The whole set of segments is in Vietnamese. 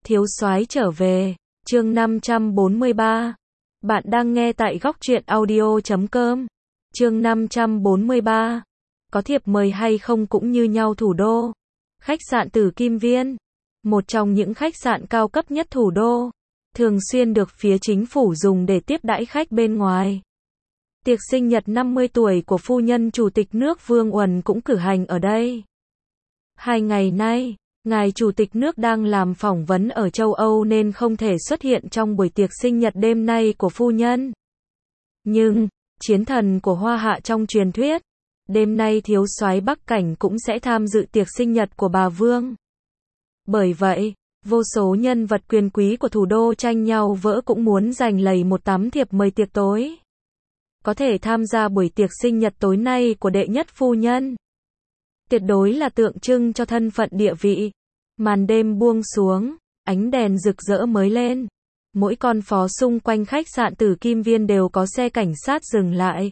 Thiếu soái trở về, chương 543. Bạn đang nghe tại góc truyện audio.com. Chương 543. Có thiệp mời hay không cũng như nhau thủ đô. Khách sạn Tử Kim Viên, một trong những khách sạn cao cấp nhất thủ đô, thường xuyên được phía chính phủ dùng để tiếp đãi khách bên ngoài. Tiệc sinh nhật 50 tuổi của phu nhân Chủ tịch nước Vương Uẩn cũng cử hành ở đây. 2 ngày nay, Ngài Chủ tịch nước đang làm phỏng vấn ở châu Âu nên không thể xuất hiện trong buổi tiệc sinh nhật đêm nay của phu nhân. Nhưng, chiến thần của Hoa Hạ trong truyền thuyết, đêm nay thiếu soái Bắc Cảnh cũng sẽ tham dự tiệc sinh nhật của bà Vương. Bởi vậy, vô số nhân vật quyền quý của thủ đô tranh nhau vỡ cũng muốn giành lấy một tấm thiệp mời tiệc tối. Có thể tham gia buổi tiệc sinh nhật tối nay của đệ nhất phu nhân. Tuyệt đối là tượng trưng cho thân phận địa vị. Màn đêm buông xuống, ánh đèn rực rỡ mới lên. Mỗi con phố xung quanh khách sạn Tử Kim Viên đều có xe cảnh sát dừng lại.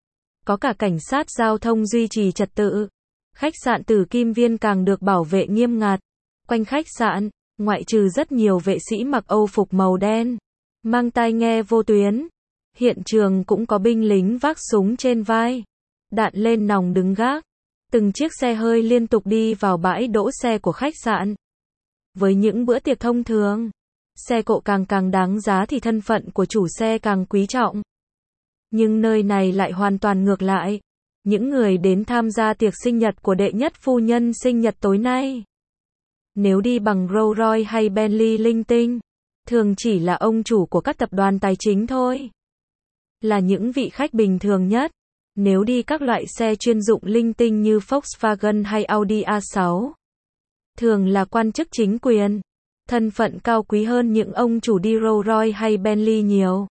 Có cả cảnh sát giao thông duy trì trật tự. Khách sạn Tử Kim Viên càng được bảo vệ nghiêm ngặt. Quanh khách sạn, ngoại trừ rất nhiều vệ sĩ mặc Âu phục màu đen, mang tai nghe vô tuyến, hiện trường cũng có binh lính vác súng trên vai, đạn lên nòng đứng gác. Từng chiếc xe hơi liên tục đi vào bãi đỗ xe của khách sạn. Với những bữa tiệc thông thường, xe cộ càng đáng giá thì thân phận của chủ xe càng quý trọng. Nhưng nơi này lại hoàn toàn ngược lại. Những người đến tham gia tiệc sinh nhật của đệ nhất phu nhân sinh nhật tối nay, nếu đi bằng Rolls Royce hay Bentley linh tinh, thường chỉ là ông chủ của các tập đoàn tài chính thôi. Là những vị khách bình thường nhất. Nếu đi các loại xe chuyên dụng linh tinh như Volkswagen hay Audi A6, thường là quan chức chính quyền, thân phận cao quý hơn những ông chủ đi Rolls Royce hay Bentley nhiều.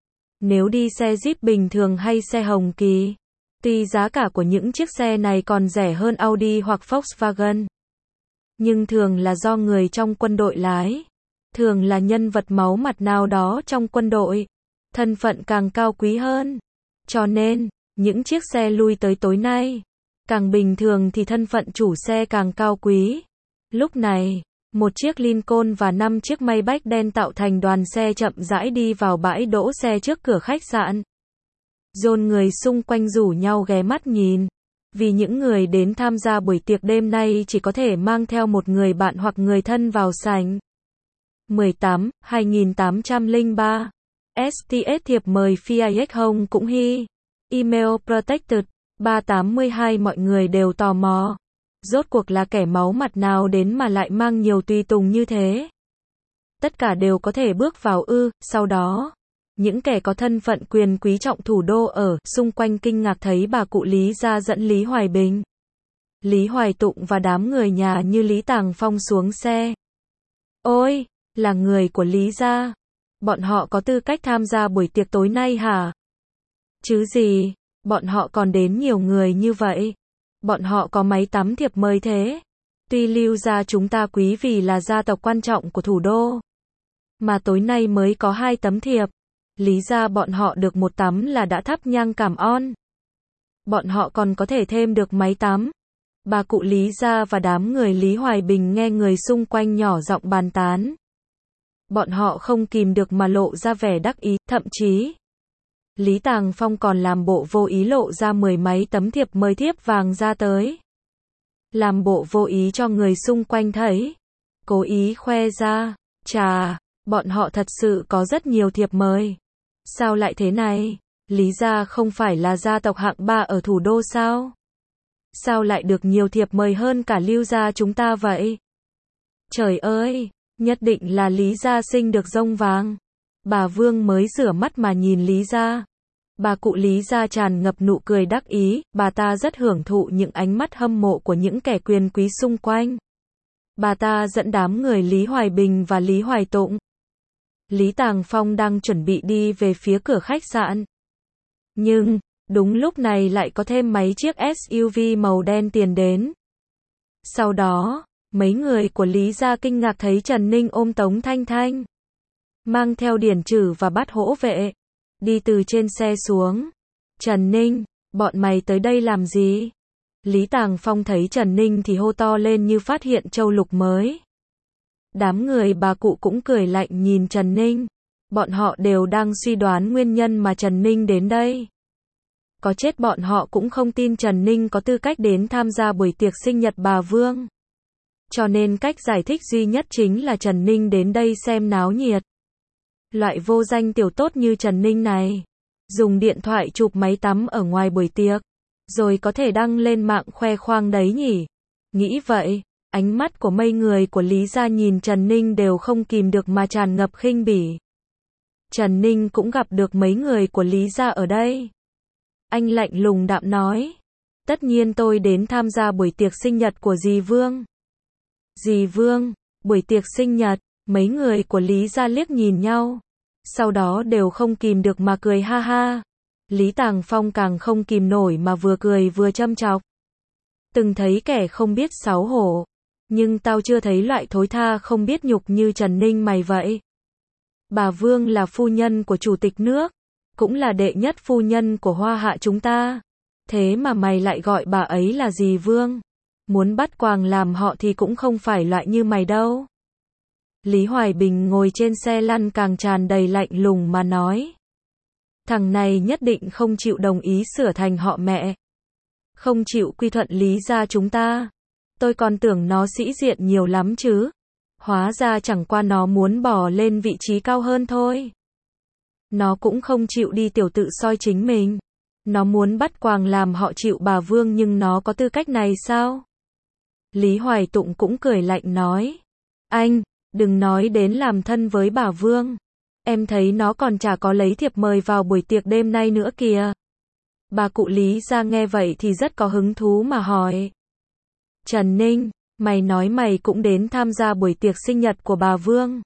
Nếu đi xe Jeep bình thường hay xe Hồng Kỳ, tuy giá cả của những chiếc xe này còn rẻ hơn Audi hoặc Volkswagen, nhưng thường là do người trong quân đội lái, thường là nhân vật máu mặt nào đó trong quân đội, thân phận càng cao quý hơn. Cho nên, những chiếc xe lui tới tối nay, càng bình thường thì thân phận chủ xe càng cao quý. Lúc này, một chiếc Lincoln và 5 chiếc Maybach đen tạo thành đoàn xe chậm rãi đi vào bãi đỗ xe trước cửa khách sạn. Dồn người xung quanh rủ nhau ghé mắt nhìn. Vì những người đến tham gia buổi tiệc đêm nay chỉ có thể mang theo một người bạn hoặc người thân vào sảnh. 18/2803 STS thiệp mời FIAX Home cũng hy. Email protected 382. Mọi người đều tò mò. Rốt cuộc là kẻ máu mặt nào đến mà lại mang nhiều tùy tùng như thế? Tất cả đều có thể bước vào sau đó, những kẻ có thân phận quyền quý trọng thủ đô ở xung quanh kinh ngạc thấy bà cụ Lý Gia dẫn Lý Hoài Bình, Lý Hoài Tụng và đám người nhà như Lý Tàng Phong xuống xe. Ôi, là người của Lý Gia. Bọn họ có tư cách tham gia buổi tiệc tối nay hả? Chứ gì, bọn họ còn đến nhiều người như vậy. Bọn họ có mấy tấm thiệp mời thế. Tuy Lưu gia chúng ta quý vì là gia tộc quan trọng của thủ đô, mà tối nay mới có 2 tấm thiệp. Lý gia bọn họ được 1 tấm là đã thắp nhang cảm ơn. Bọn họ còn có thể thêm được mấy tấm. Bà cụ Lý gia và đám người Lý Hoài Bình nghe người xung quanh nhỏ giọng bàn tán. Bọn họ không kìm được mà lộ ra vẻ đắc ý, thậm chí Lý Tàng Phong còn làm bộ vô ý lộ ra 10 mấy tấm thiệp mời thiếp vàng ra tới. Làm bộ vô ý cho người xung quanh thấy. Cố ý khoe ra. Chà, bọn họ thật sự có rất nhiều thiệp mời. Sao lại thế này? Lý gia không phải là gia tộc hạng 3 ở thủ đô sao? Sao lại được nhiều thiệp mời hơn cả Lưu gia chúng ta vậy? Trời ơi, nhất định là Lý gia sinh được rông vàng. Bà Vương mới rửa mắt mà nhìn Lý gia. Bà cụ Lý gia tràn ngập nụ cười đắc ý, bà ta rất hưởng thụ những ánh mắt hâm mộ của những kẻ quyền quý xung quanh. Bà ta dẫn đám người Lý Hoài Bình và Lý Hoài Tụng. Lý Tàng Phong đang chuẩn bị đi về phía cửa khách sạn. Nhưng, đúng lúc này lại có thêm mấy chiếc SUV màu đen tiến đến. Sau đó, mấy người của Lý gia kinh ngạc thấy Trần Ninh ôm Tống Thanh Thanh, mang theo Điển Trử và bắt hỗ vệ, đi từ trên xe xuống. Trần Ninh, bọn mày tới đây làm gì? Lý Tàng Phong thấy Trần Ninh thì hô to lên như phát hiện châu lục mới. Đám người bà cụ cũng cười lạnh nhìn Trần Ninh. Bọn họ đều đang suy đoán nguyên nhân mà Trần Ninh đến đây. Có chết bọn họ cũng không tin Trần Ninh có tư cách đến tham gia buổi tiệc sinh nhật bà Vương. Cho nên cách giải thích duy nhất chính là Trần Ninh đến đây xem náo nhiệt. Loại vô danh tiểu tốt như Trần Ninh này, dùng điện thoại chụp máy tắm ở ngoài buổi tiệc, rồi có thể đăng lên mạng khoe khoang đấy nhỉ. Nghĩ vậy, ánh mắt của mấy người của Lý gia nhìn Trần Ninh đều không kìm được mà tràn ngập khinh bỉ. Trần Ninh cũng gặp được mấy người của Lý gia ở đây. Anh lạnh lùng đạm nói, tất nhiên tôi đến tham gia buổi tiệc sinh nhật của dì Vương. Dì Vương, buổi tiệc sinh nhật, mấy người của Lý gia liếc nhìn nhau. Sau đó đều không kìm được mà cười ha ha. Lý Tàng Phong càng không kìm nổi mà vừa cười vừa châm chọc. Từng thấy kẻ không biết xấu hổ, nhưng tao chưa thấy loại thối tha không biết nhục như Trần Ninh mày vậy. Bà Vương là phu nhân của chủ tịch nước, cũng là đệ nhất phu nhân của Hoa Hạ chúng ta. Thế mà mày lại gọi bà ấy là dì Vương. Muốn bắt quàng làm họ thì cũng không phải loại như mày đâu. Lý Hoài Bình ngồi trên xe lăn càng tràn đầy lạnh lùng mà nói. Thằng này nhất định không chịu đồng ý sửa thành họ mẹ. Không chịu quy thuận Lý gia chúng ta. Tôi còn tưởng nó sĩ diện nhiều lắm chứ. Hóa ra chẳng qua nó muốn bỏ lên vị trí cao hơn thôi. Nó cũng không chịu đi tiểu tự soi chính mình. Nó muốn bắt quàng làm họ chịu bà Vương nhưng nó có tư cách này sao? Lý Hoài Tụng cũng cười lạnh nói. Anh, đừng nói đến làm thân với bà Vương. Em thấy nó còn chả có lấy thiệp mời vào buổi tiệc đêm nay nữa kìa. Bà cụ Lý gia nghe vậy thì rất có hứng thú mà hỏi. Trần Ninh, mày nói mày cũng đến tham gia buổi tiệc sinh nhật của bà Vương.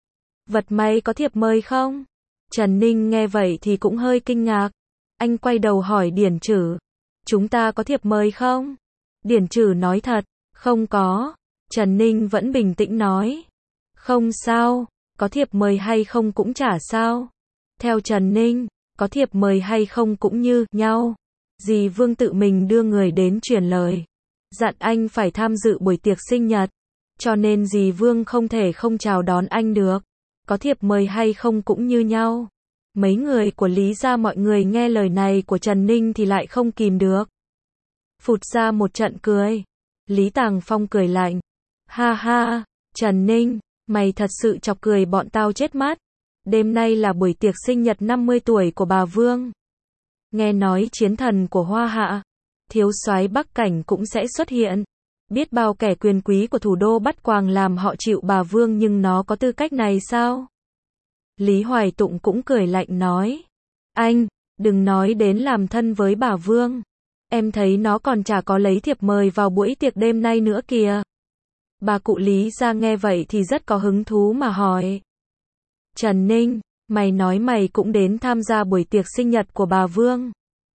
Vật may có thiệp mời không? Trần Ninh nghe vậy thì cũng hơi kinh ngạc. Anh quay đầu hỏi Điển Trử. Chúng ta có thiệp mời không? Điển Trử nói thật, không có. Trần Ninh vẫn bình tĩnh nói. Không sao, có thiệp mời hay không cũng chả sao. Theo Trần Ninh, có thiệp mời hay không cũng như nhau. Dì Vương tự mình đưa người đến truyền lời. Dặn anh phải tham dự buổi tiệc sinh nhật. Cho nên dì Vương không thể không chào đón anh được. Có thiệp mời hay không cũng như nhau. Mấy người của Lý gia mọi người nghe lời này của Trần Ninh thì lại không kìm được. Phụt ra một trận cười. Lý Tàng Phong cười lạnh. Ha ha, Trần Ninh, mày thật sự chọc cười bọn tao chết mắt. Đêm nay là buổi tiệc sinh nhật 50 tuổi của bà Vương. Nghe nói chiến thần của Hoa Hạ, thiếu soái Bắc Cảnh cũng sẽ xuất hiện. Biết bao kẻ quyền quý của thủ đô bắt quàng làm họ chịu bà Vương nhưng nó có tư cách này sao? Lý Hoài Tụng cũng cười lạnh nói. Anh, đừng nói đến làm thân với bà Vương. Em thấy nó còn chả có lấy thiệp mời vào buổi tiệc đêm nay nữa kìa. Bà cụ Lý gia nghe vậy thì rất có hứng thú mà hỏi. Trần Ninh, mày nói mày cũng đến tham gia buổi tiệc sinh nhật của bà Vương.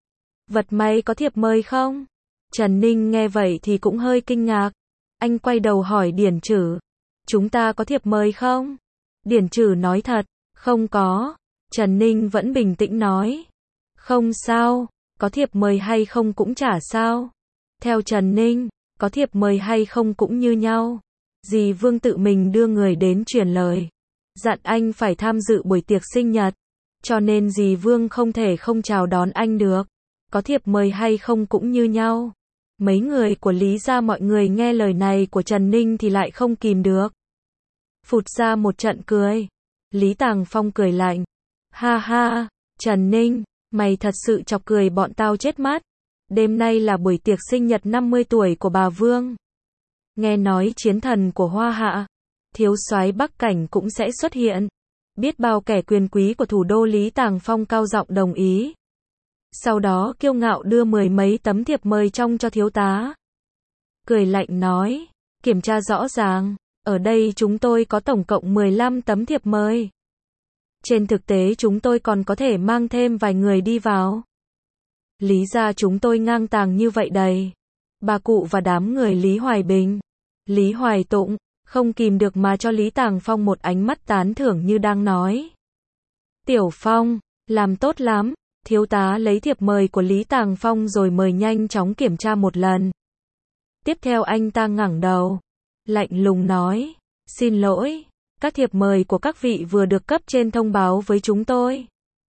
Vật may có thiệp mời không? Trần Ninh nghe vậy thì cũng hơi kinh ngạc. Anh quay đầu hỏi Điển Trử. Chúng ta có thiệp mời không? Điển Trử nói thật, không có. Trần Ninh vẫn bình tĩnh nói. Không sao, có thiệp mời hay không cũng chả sao. Theo Trần Ninh, có thiệp mời hay không cũng như nhau. Dì Vương tự mình đưa người đến truyền lời. Dặn anh phải tham dự buổi tiệc sinh nhật. Cho nên dì Vương không thể không chào đón anh được. Có thiệp mời hay không cũng như nhau. Mấy người của Lý gia mọi người nghe lời này của Trần Ninh thì lại không kìm được. Phụt ra một trận cười. Lý Tàng Phong cười lạnh. Ha ha, Trần Ninh, mày thật sự chọc cười bọn tao chết mắt. Đêm nay là buổi tiệc sinh nhật 50 tuổi của bà Vương. Nghe nói chiến thần của Hoa Hạ, thiếu soái Bắc Cảnh cũng sẽ xuất hiện. Biết bao kẻ quyền quý của thủ đô. Lý Tàng Phong cao giọng đồng ý. Sau đó kiêu ngạo đưa 10 mấy tấm thiệp mời trong cho thiếu tá. Cười lạnh nói, kiểm tra rõ ràng, ở đây chúng tôi có tổng cộng 15 tấm thiệp mời. Trên thực tế chúng tôi còn có thể mang thêm vài người đi vào. Lý gia chúng tôi ngang tàng như vậy đầy. Bà cụ và đám người Lý Hoài Bình, Lý Hoài Tụng, không kìm được mà cho Lý Tàng Phong một ánh mắt tán thưởng như đang nói. Tiểu Phong, làm tốt lắm. Thiếu tá lấy thiệp mời của Lý Tàng Phong rồi mời nhanh chóng kiểm tra một lần. Tiếp theo anh ta ngẩng đầu, lạnh lùng nói, Xin lỗi, các thiệp mời của các vị vừa được cấp trên thông báo với chúng tôi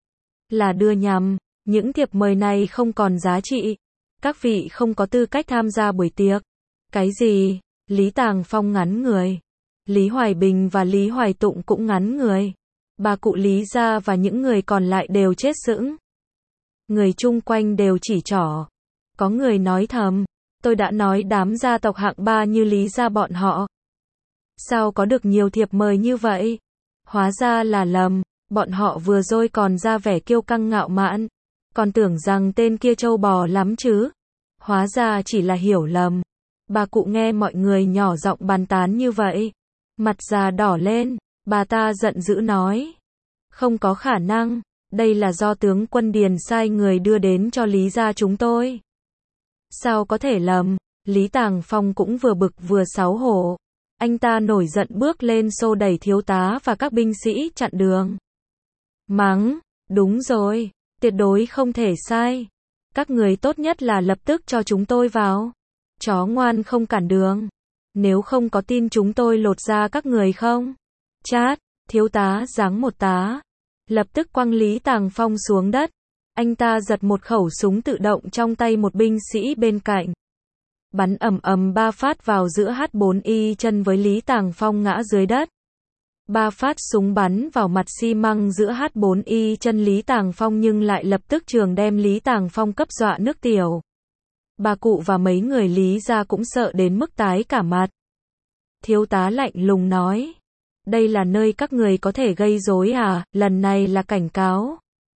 là đưa nhầm, những thiệp mời này không còn giá trị. Các vị không có tư cách tham gia buổi tiệc. Cái gì? Lý Tàng Phong ngắn người. Lý Hoài Bình và Lý Hoài Tụng cũng ngắn người. Bà cụ Lý gia và những người còn lại đều chết sững. Người chung quanh đều chỉ trỏ. Có người nói thầm, tôi đã nói đám gia tộc hạng 3 như Lý gia bọn họ. Sao có được nhiều thiệp mời như vậy? Hóa ra là lầm, bọn họ vừa rồi còn ra vẻ kiêu căng ngạo mạn. Còn tưởng rằng tên kia trâu bò lắm chứ. Hóa ra chỉ là hiểu lầm. Bà cụ nghe mọi người nhỏ giọng bàn tán như vậy. Mặt già đỏ lên, bà ta giận dữ nói. Không có khả năng, đây là do tướng quân Điền sai người đưa đến cho Lý gia chúng tôi. Sao có thể lầm? Lý Tàng Phong cũng vừa bực vừa xấu hổ. Anh ta nổi giận bước lên xô đẩy thiếu tá và các binh sĩ chặn đường. Mắng, đúng rồi, tuyệt đối không thể sai. Các người tốt nhất là lập tức cho chúng tôi vào. Chó ngoan không cản đường. Nếu không có tin chúng tôi lột ra các người không? Chát, thiếu tá giáng một tá. Lập tức quăng Lý Tàng Phong xuống đất. Anh ta giật một khẩu súng tự động trong tay một binh sĩ bên cạnh. Bắn ầm ầm 3 phát vào giữa H4Y chân với Lý Tàng Phong ngã dưới đất. 3 phát súng bắn vào mặt xi măng giữa H4Y chân Lý Tàng Phong nhưng lại lập tức trường đem Lý Tàng Phong cấp dọa nước tiểu. Bà cụ và mấy người Lý gia cũng sợ đến mức tái cả mặt. Thiếu tá lạnh lùng nói. Đây là nơi các người có thể gây rối à, lần này là cảnh cáo.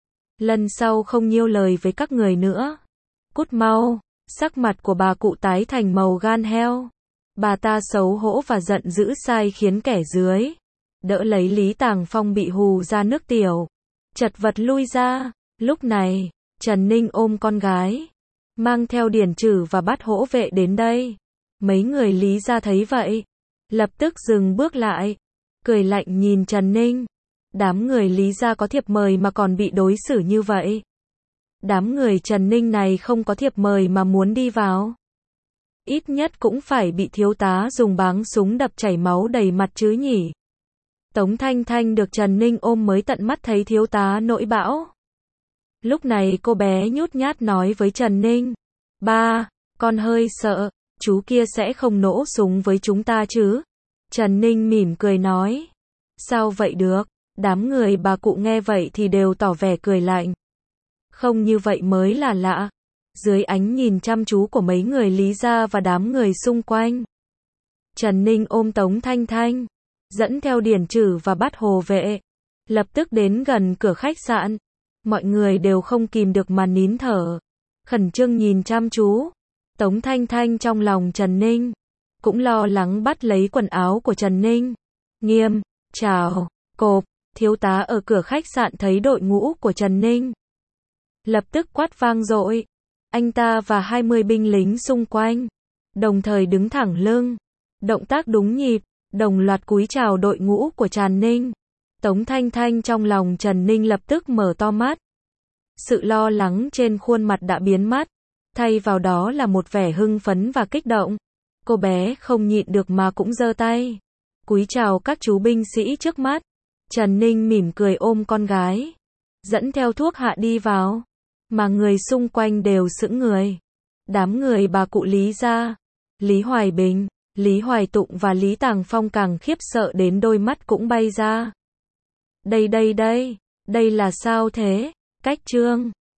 Lần sau không nhiều lời với các người nữa. Cút mau, sắc mặt của bà cụ tái thành màu gan heo. Bà ta xấu hổ và giận dữ sai khiến kẻ dưới. Đỡ lấy Lý Tàng Phong bị hù ra nước tiểu. Chật vật lui ra. Lúc này, Trần Ninh ôm con gái. Mang theo Điền Trử và Bát Hỗ Vệ đến đây. Mấy người Lý gia thấy vậy. Lập tức dừng bước lại. Cười lạnh nhìn Trần Ninh. Đám người Lý gia có thiệp mời mà còn bị đối xử như vậy. Đám người Trần Ninh này không có thiệp mời mà muốn đi vào. Ít nhất cũng phải bị thiếu tá dùng báng súng đập chảy máu đầy mặt chứ nhỉ. Tống Thanh Thanh được Trần Ninh ôm mới tận mắt thấy thiếu tá nổi bão. Lúc này cô bé nhút nhát nói với Trần Ninh. Ba, con hơi sợ, chú kia sẽ không nổ súng với chúng ta chứ. Trần Ninh mỉm cười nói. Sao vậy được? Đám người bà cụ nghe vậy thì đều tỏ vẻ cười lạnh. Không như vậy mới là lạ. Dưới ánh nhìn chăm chú của mấy người Lý gia và đám người xung quanh. Trần Ninh ôm Tống Thanh Thanh. Dẫn theo Điền Trử và Bát Hồ Vệ. Lập tức đến gần cửa khách sạn. Mọi người đều không kìm được mà nín thở. Khẩn trương nhìn chăm chú. Tống Thanh Thanh trong lòng Trần Ninh. Cũng lo lắng bắt lấy quần áo của Trần Ninh. Nghiêm, chào, cộp. Thiếu tá ở cửa khách sạn thấy đội ngũ của Trần Ninh. Lập tức quát vang dội. Anh ta và 20 binh lính xung quanh. Đồng thời đứng thẳng lưng. Động tác đúng nhịp. Đồng loạt cúi chào đội ngũ của Trần Ninh. Tống Thanh Thanh trong lòng Trần Ninh lập tức mở to mắt. Sự lo lắng trên khuôn mặt đã biến mất. Thay vào đó là một vẻ hưng phấn và kích động. Cô bé không nhịn được mà cũng giơ tay. Cúi chào các chú binh sĩ trước mắt. Trần Ninh mỉm cười ôm con gái. Dẫn theo thuốc hạ đi vào. Mà người xung quanh đều sững người. Đám người bà cụ Lý gia, Lý Hoài Bình, Lý Hoài Tụng và Lý Tàng Phong càng khiếp sợ đến đôi mắt cũng bay ra. Đây là sao thế? Cách trương.